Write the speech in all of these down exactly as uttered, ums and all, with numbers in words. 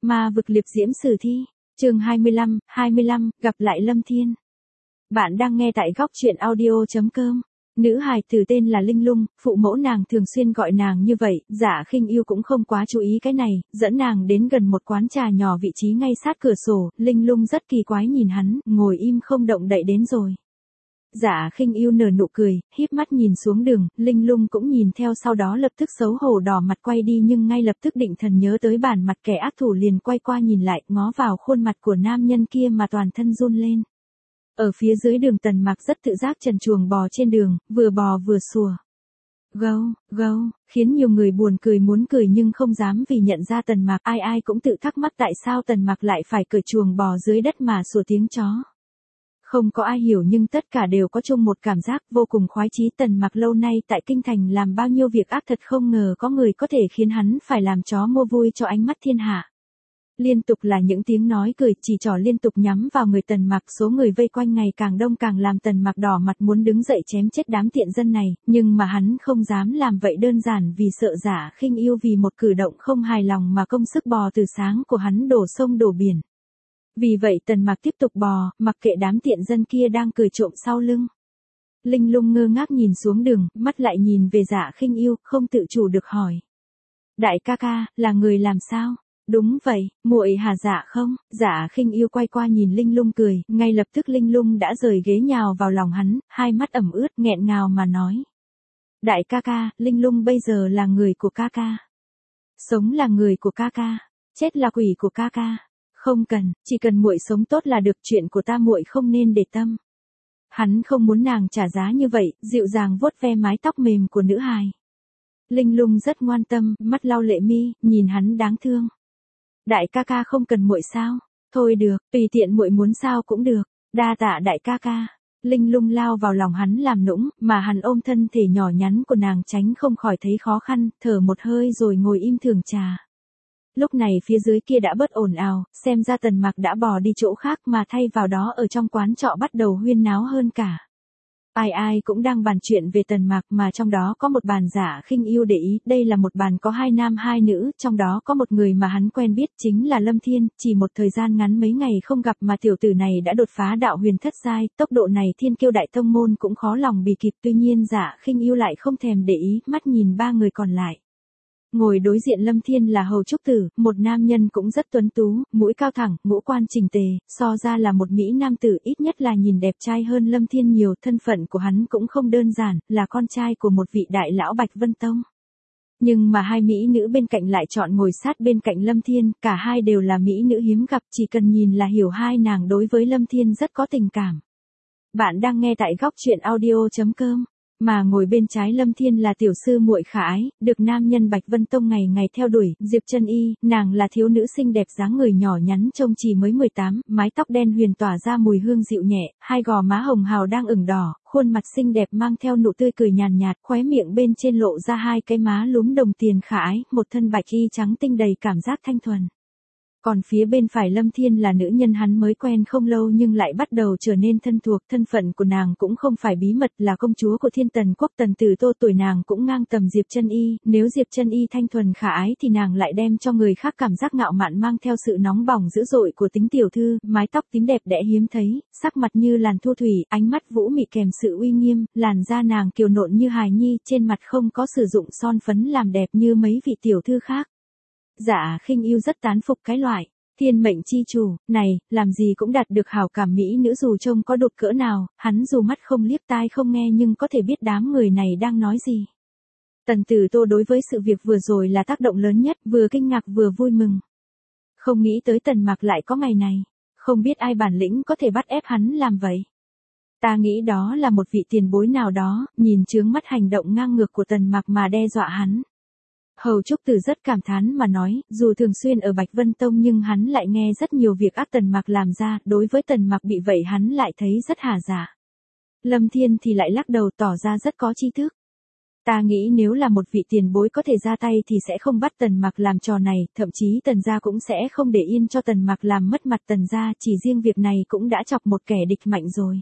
Ma vực liệp diễm sử thi, chương hai mươi lăm, hai mươi lăm, gặp lại Lâm Thiên. Bạn đang nghe tại góc truyện audio chấm com. Nữ hài tử tên là Linh Lung, phụ mẫu nàng thường xuyên gọi nàng như vậy, Dạ Khinh Yêu cũng không quá chú ý cái này, dẫn nàng đến gần một quán trà nhỏ vị trí ngay sát cửa sổ, Linh Lung rất kỳ quái nhìn hắn, ngồi im không động đậy đến rồi. Dạ Khinh Yêu nở nụ cười, híp mắt nhìn xuống đường, Linh Lung cũng nhìn theo sau đó lập tức xấu hổ đỏ mặt quay đi nhưng ngay lập tức định thần nhớ tới bản mặt kẻ ác thủ liền quay qua nhìn lại, ngó vào khuôn mặt của nam nhân kia mà toàn thân run lên. Ở phía dưới đường Tần Mạc rất tự giác trần truồng bò trên đường, vừa bò vừa sủa. Gâu, gâu, khiến nhiều người buồn cười muốn cười nhưng không dám vì nhận ra Tần Mạc, ai ai cũng tự thắc mắc tại sao Tần Mạc lại phải cởi chuồng bò dưới đất mà sủa tiếng chó. Không có ai hiểu nhưng tất cả đều có chung một cảm giác vô cùng khoái chí. Tần Mạc lâu nay tại Kinh Thành làm bao nhiêu việc ác thật không ngờ có người có thể khiến hắn phải làm chó mua vui cho ánh mắt thiên hạ. Liên tục là những tiếng nói cười chỉ trỏ liên tục nhắm vào người Tần Mạc, số người vây quanh ngày càng đông càng làm Tần Mạc đỏ mặt muốn đứng dậy chém chết đám tiện dân này, nhưng mà hắn không dám làm vậy đơn giản vì sợ Dạ Khinh Yêu vì một cử động không hài lòng mà công sức bò từ sáng của hắn đổ sông đổ biển. Vì vậy Tần Mạc tiếp tục bò, mặc kệ đám tiện dân kia đang cười trộm sau lưng. Linh Lung ngơ ngác nhìn xuống đường, mắt lại nhìn về Dạ Khinh Yêu, không tự chủ được hỏi. Đại ca ca, là người làm sao? Đúng vậy, muội hả Dạ không? Dạ Khinh Yêu quay qua nhìn Linh Lung cười, ngay lập tức Linh Lung đã rời ghế nhào vào lòng hắn, hai mắt ẩm ướt nghẹn ngào mà nói. Đại ca ca, Linh Lung bây giờ là người của ca ca. Sống là người của ca ca, chết là quỷ của ca ca. Không cần, chỉ cần muội sống tốt là được, chuyện của ta muội không nên để tâm. Hắn không muốn nàng trả giá như vậy, dịu dàng vuốt ve mái tóc mềm của nữ hài. Linh Lung rất ngoan tâm, mắt lau lệ mi, nhìn hắn đáng thương. Đại ca ca không cần muội sao? Thôi được, tùy tiện muội muốn sao cũng được. Đa tạ đại ca ca. Linh Lung lao vào lòng hắn làm nũng, mà hắn ôm thân thể nhỏ nhắn của nàng tránh không khỏi thấy khó khăn, thở một hơi rồi ngồi im thưởng trà. Lúc này phía dưới kia đã bớt ồn ào, xem ra Tần Mạc đã bỏ đi chỗ khác mà thay vào đó ở trong quán trọ bắt đầu huyên náo hơn cả. Ai ai cũng đang bàn chuyện về Tần Mạc mà trong đó có một bàn Dạ Khinh Yêu để ý, đây là một bàn có hai nam hai nữ, trong đó có một người mà hắn quen biết chính là Lâm Thiên, chỉ một thời gian ngắn mấy ngày không gặp mà tiểu tử này đã đột phá đạo huyền thất giai, tốc độ này Thiên Kiêu đại tông môn cũng khó lòng bì kịp, tuy nhiên Dạ Khinh Yêu lại không thèm để ý, mắt nhìn ba người còn lại. Ngồi đối diện Lâm Thiên là Hầu Trúc Tử, một nam nhân cũng rất tuấn tú, mũi cao thẳng, ngũ quan chỉnh tề, so ra là một mỹ nam tử, ít nhất là nhìn đẹp trai hơn Lâm Thiên nhiều, thân phận của hắn cũng không đơn giản, là con trai của một vị đại lão Bạch Vân Tông. Nhưng mà hai mỹ nữ bên cạnh lại chọn ngồi sát bên cạnh Lâm Thiên, cả hai đều là mỹ nữ hiếm gặp, chỉ cần nhìn là hiểu hai nàng đối với Lâm Thiên rất có tình cảm. Bạn đang nghe tại góc truyện audio chấm com. Mà ngồi bên trái Lâm Thiên là tiểu sư muội khả ái, được nam nhân Bạch Vân Tông ngày ngày theo đuổi, Diệp Chân Y, nàng là thiếu nữ xinh đẹp dáng người nhỏ nhắn trông chỉ mới mười tám, mái tóc đen huyền tỏa ra mùi hương dịu nhẹ, hai gò má hồng hào đang ửng đỏ, khuôn mặt xinh đẹp mang theo nụ tươi cười nhàn nhạt, khóe miệng bên trên lộ ra hai cái má lúm đồng tiền khả ái, một thân bạch y trắng tinh đầy cảm giác thanh thuần. Còn phía bên phải Lâm Thiên là nữ nhân hắn mới quen không lâu nhưng lại bắt đầu trở nên thân thuộc, thân phận của nàng cũng không phải bí mật, là công chúa của Thiên Tần quốc Tần Tử Tô, tuổi nàng cũng ngang tầm Diệp Chân Y, nếu Diệp Chân Y thanh thuần khả ái thì nàng lại đem cho người khác cảm giác ngạo mạn mang theo sự nóng bỏng dữ dội của tính tiểu thư, mái tóc tím đẹp đẽ hiếm thấy, sắc mặt như làn thu thủy, ánh mắt vũ mị kèm sự uy nghiêm, làn da nàng kiều nộn như hài nhi, trên mặt không có sử dụng son phấn làm đẹp như mấy vị tiểu thư khác. Dạ Khinh Yêu rất tán phục cái loại thiên mệnh chi chủ này, làm gì cũng đạt được hảo cảm mỹ nữ dù trông có đột cỡ nào, hắn dù mắt không liếc tai không nghe nhưng có thể biết đám người này đang nói gì. Tần Tử Tô đối với sự việc vừa rồi là tác động lớn nhất, vừa kinh ngạc vừa vui mừng. Không nghĩ tới Tần Mạc lại có ngày này, không biết ai bản lĩnh có thể bắt ép hắn làm vậy. Ta nghĩ đó là một vị tiền bối nào đó, nhìn chướng mắt hành động ngang ngược của Tần Mạc mà đe dọa hắn. Hầu Trúc Tử rất cảm thán mà nói, dù thường xuyên ở Bạch Vân Tông nhưng hắn lại nghe rất nhiều việc ác Tần Mạc làm ra, đối với Tần Mạc bị vậy hắn lại thấy rất hà dạ. Lâm Thiên thì lại lắc đầu tỏ ra rất có tri thức. Ta nghĩ nếu là một vị tiền bối có thể ra tay thì sẽ không bắt Tần Mạc làm trò này, thậm chí Tần gia cũng sẽ không để yên cho Tần Mạc làm mất mặt Tần gia, chỉ riêng việc này cũng đã chọc một kẻ địch mạnh rồi.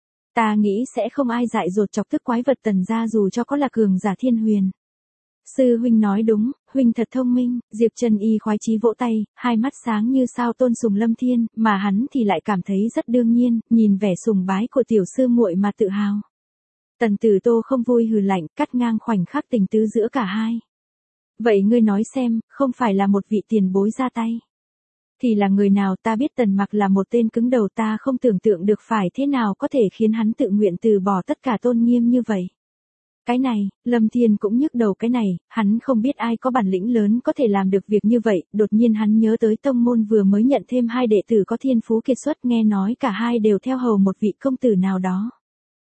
Ta nghĩ sẽ không ai dại dột chọc tức quái vật Tần gia dù cho có là cường giả thiên huyền. Sư huynh nói đúng, huynh thật thông minh, Diệp Trần Y khoái chí vỗ tay, hai mắt sáng như sao tôn sùng Lâm Thiên, mà hắn thì lại cảm thấy rất đương nhiên, nhìn vẻ sùng bái của tiểu sư muội mà tự hào. Tần Tử Tô không vui hừ lạnh, cắt ngang khoảnh khắc tình tứ giữa cả hai. Vậy ngươi nói xem, không phải là một vị tiền bối ra tay, thì là người nào? Ta biết Tần Mặc là một tên cứng đầu, ta không tưởng tượng được phải thế nào có thể khiến hắn tự nguyện từ bỏ tất cả tôn nghiêm như vậy. Cái này, Lâm Thiên cũng nhức đầu cái này, hắn không biết ai có bản lĩnh lớn có thể làm được việc như vậy, đột nhiên hắn nhớ tới tông môn vừa mới nhận thêm hai đệ tử có thiên phú kiệt xuất, nghe nói cả hai đều theo hầu một vị công tử nào đó.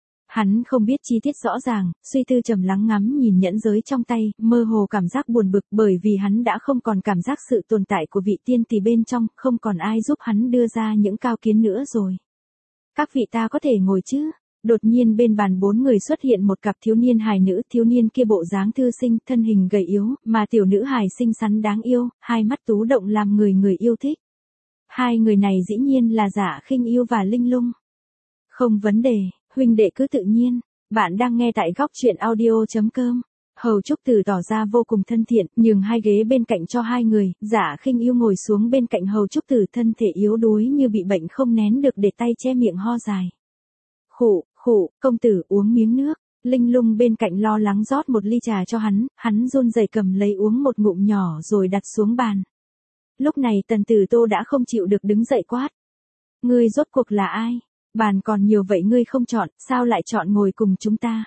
Hắn không biết chi tiết rõ ràng, suy tư trầm lắng ngắm nhìn nhẫn giới trong tay, mơ hồ cảm giác buồn bực bởi vì hắn đã không còn cảm giác sự tồn tại của vị tiên tỷ bên trong, không còn ai giúp hắn đưa ra những cao kiến nữa rồi. Các vị ta có thể ngồi chứ? Đột nhiên bên bàn bốn người xuất hiện một cặp thiếu niên hài nữ, thiếu niên kia bộ dáng thư sinh, thân hình gầy yếu, mà tiểu nữ hài xinh xắn đáng yêu, hai mắt tú động làm người người yêu thích. Hai người này dĩ nhiên là Dạ Khinh Yêu và Linh Lung. Không vấn đề, huynh đệ cứ tự nhiên. Bạn đang nghe tại góc truyện audio chấm com. Hầu Trúc Tử tỏ ra vô cùng thân thiện, nhường hai ghế bên cạnh cho hai người, Dạ Khinh Yêu ngồi xuống bên cạnh Hầu Trúc Tử, thân thể yếu đuối như bị bệnh không nén được để tay che miệng ho dài. Khụ, khụ, công tử uống miếng nước. Linh Lung bên cạnh lo lắng rót một ly trà cho hắn, hắn run rẩy cầm lấy uống một ngụm nhỏ rồi đặt xuống bàn. Lúc này Tần Tử Tô đã không chịu được đứng dậy quát. Ngươi rốt cuộc là ai? Bàn còn nhiều vậy ngươi không chọn, sao lại chọn ngồi cùng chúng ta?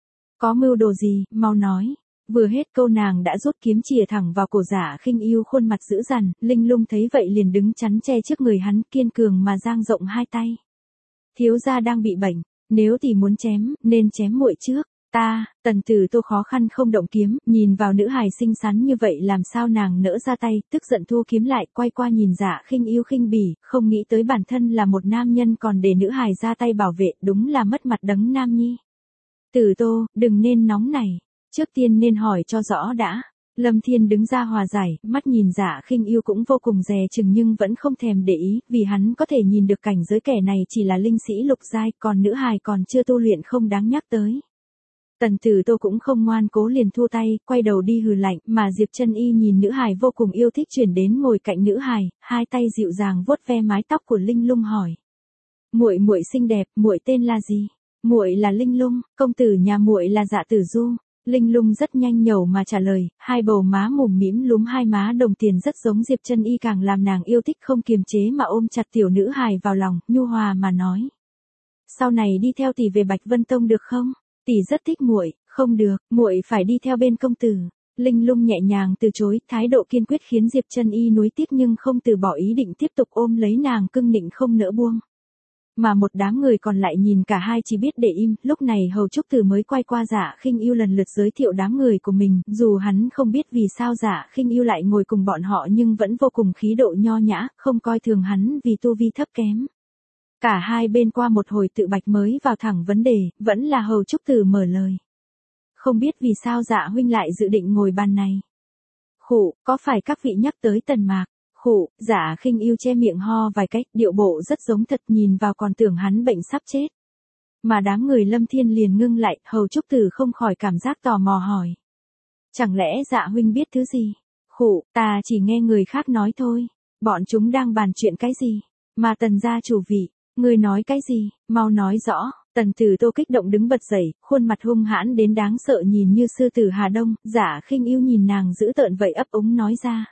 Có mưu đồ gì, mau nói. Vừa hết câu nàng đã rút kiếm chìa thẳng vào cổ Dạ Khinh Yêu, khuôn mặt dữ dằn, Linh Lung thấy vậy liền đứng chắn che trước người hắn, kiên cường mà dang rộng hai tay. Thiếu gia đang bị bệnh, nếu tỷ muốn chém, nên chém muội trước. Ta, Tần Tử Tô khó khăn không động kiếm, nhìn vào nữ hài xinh xắn như vậy làm sao nàng nỡ ra tay, tức giận thu kiếm lại, quay qua nhìn Dạ Khinh Yêu khinh bỉ, không nghĩ tới bản thân là một nam nhân còn để nữ hài ra tay bảo vệ, đúng là mất mặt đấng nam nhi. Tử Tô, đừng nên nóng này, trước tiên nên hỏi cho rõ đã. Lâm Thiên đứng ra hòa giải, mắt nhìn Dạ Khinh Yêu cũng vô cùng dè chừng nhưng vẫn không thèm để ý, vì hắn có thể nhìn được cảnh giới kẻ này chỉ là linh sĩ lục giai, còn nữ hài còn chưa tu luyện không đáng nhắc tới. Tần Tử Tô cũng không ngoan cố liền thua tay, quay đầu đi hừ lạnh, mà Diệp Trần Y nhìn nữ hài vô cùng yêu thích chuyển đến ngồi cạnh nữ hài, hai tay dịu dàng vuốt ve mái tóc của Linh Lung hỏi: "Muội muội xinh đẹp, muội tên là gì?" "Muội là Linh Lung, công tử nhà muội là Dạ Tử Du." Linh Lung rất nhanh nhẩu mà trả lời, hai bầu má mồm mĩm lúm hai má đồng tiền rất giống Diệp Trần Y, càng làm nàng yêu thích không kiềm chế mà ôm chặt tiểu nữ hài vào lòng, nhu hòa mà nói: "Sau này đi theo tỷ về Bạch Vân Tông được không? Tỷ rất thích muội." "Không được, muội phải đi theo bên công tử." Linh Lung nhẹ nhàng từ chối, thái độ kiên quyết khiến Diệp Trần Y nuối tiếc nhưng không từ bỏ ý định tiếp tục ôm lấy nàng cưng nịnh không nỡ buông. Mà một đám người còn lại nhìn cả hai chỉ biết để im, lúc này Hầu Trúc Tử mới quay qua Dạ Khinh Yêu lần lượt giới thiệu đám người của mình, dù hắn không biết vì sao Dạ Khinh Yêu lại ngồi cùng bọn họ nhưng vẫn vô cùng khí độ nho nhã, không coi thường hắn vì tu vi thấp kém. Cả hai bên qua một hồi tự bạch mới vào thẳng vấn đề, vẫn là Hầu Trúc Tử mở lời. Không biết vì sao Dạ huynh lại dự định ngồi bàn này. Khụ, có phải các vị nhắc tới Tần Mạc? Khụ, Dạ Khinh Yêu che miệng ho vài cách, điệu bộ rất giống thật, nhìn vào còn tưởng hắn bệnh sắp chết. Mà đám người Lâm Thiên liền ngưng lại, Hầu Trúc Tử không khỏi cảm giác tò mò hỏi. Chẳng lẽ Dạ huynh biết thứ gì? Khụ, ta chỉ nghe người khác nói thôi. Bọn chúng đang bàn chuyện cái gì? Mà Tần gia chủ vị, người nói cái gì? Mau nói rõ. Tần Tử Tô kích động đứng bật dậy, khuôn mặt hung hãn đến đáng sợ nhìn như sư tử Hà Đông, Dạ Khinh Yêu nhìn nàng dữ tợn vậy ấp úng nói ra.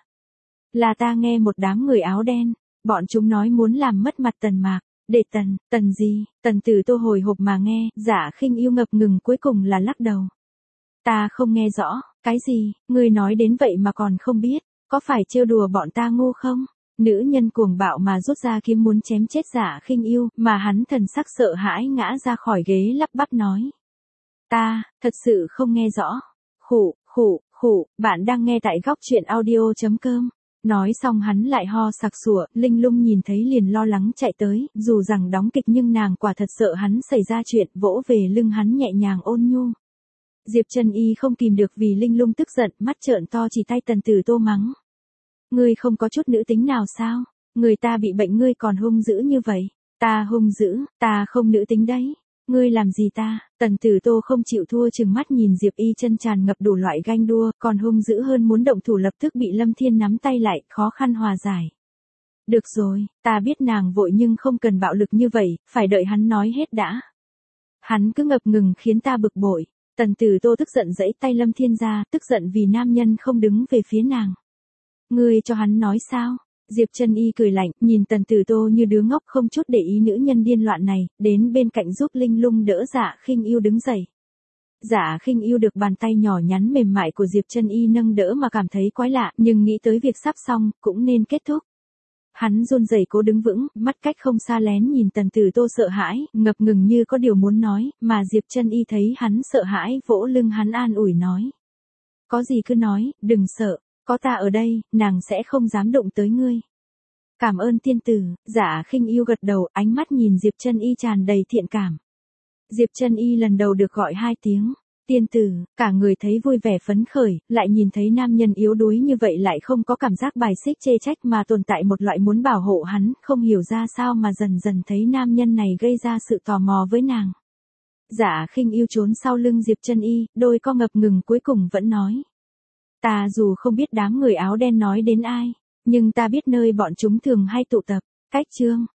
Là ta nghe một đám người áo đen, bọn chúng nói muốn làm mất mặt Tần Mạc, để Tần, Tần gì? Tần Tử Tô hồi hộp mà nghe, Dạ Khinh Yêu ngập ngừng cuối cùng là lắc đầu. Ta không nghe rõ, cái gì, ngươi nói đến vậy mà còn không biết, có phải trêu đùa bọn ta ngu không? Nữ nhân cuồng bạo mà rút ra kiếm muốn chém chết Dạ Khinh Yêu, mà hắn thần sắc sợ hãi ngã ra khỏi ghế lắp bắp nói. Ta, thật sự không nghe rõ. Khụ, khụ, khụ, bạn đang nghe tại góc truyện audio chấm com. Nói xong hắn lại ho sặc sủa, Linh Lung nhìn thấy liền lo lắng chạy tới, dù rằng đóng kịch nhưng nàng quả thật sợ hắn xảy ra chuyện, vỗ về lưng hắn nhẹ nhàng ôn nhu. Diệp Trần Y không kìm được vì Linh Lung tức giận, mắt trợn to chỉ tay Tần Tử Tô mắng. Ngươi không có chút nữ tính nào sao? Người ta bị bệnh ngươi còn hung dữ như vậy. Ta hung dữ, ta không nữ tính đấy. Ngươi làm gì ta? Tần Tử Tô không chịu thua trừng mắt nhìn Diệp Y Chân tràn ngập đủ loại ganh đua, còn hung dữ hơn muốn động thủ lập tức bị Lâm Thiên nắm tay lại, khó khăn hòa giải. Được rồi, ta biết nàng vội nhưng không cần bạo lực như vậy, phải đợi hắn nói hết đã. Hắn cứ ngập ngừng khiến ta bực bội. Tần Tử Tô tức giận giãy tay Lâm Thiên ra, tức giận vì nam nhân không đứng về phía nàng. Ngươi cho hắn nói sao? Diệp Chân Y cười lạnh, nhìn Tần Tử Tô như đứa ngốc không chút để ý nữ nhân điên loạn này, đến bên cạnh giúp Linh Lung đỡ Dạ Khinh Yêu đứng dậy. Dạ Khinh Yêu được bàn tay nhỏ nhắn mềm mại của Diệp Chân Y nâng đỡ mà cảm thấy quái lạ, nhưng nghĩ tới việc sắp xong, cũng nên kết thúc. Hắn run rẩy cố đứng vững, mắt cách không xa lén nhìn Tần Tử Tô sợ hãi, ngập ngừng như có điều muốn nói, mà Diệp Chân Y thấy hắn sợ hãi vỗ lưng hắn an ủi nói. Có gì cứ nói, đừng sợ, có ta ở đây, nàng sẽ không dám đụng tới ngươi. Cảm ơn tiên tử. Dạ Khinh Yêu gật đầu, ánh mắt nhìn Diệp Chân Y tràn đầy thiện cảm. Diệp Chân Y lần đầu được gọi hai tiếng. Tiên tử, cả người thấy vui vẻ phấn khởi, lại nhìn thấy nam nhân yếu đuối như vậy lại không có cảm giác bài xích chê trách mà tồn tại một loại muốn bảo hộ hắn, không hiểu ra sao mà dần dần thấy nam nhân này gây ra sự tò mò với nàng. Dạ Khinh Yêu trốn sau lưng Diệp Chân Y, đôi co ngập ngừng cuối cùng vẫn nói. Ta dù không biết đám người áo đen nói đến ai, nhưng ta biết nơi bọn chúng thường hay tụ tập. Cách chương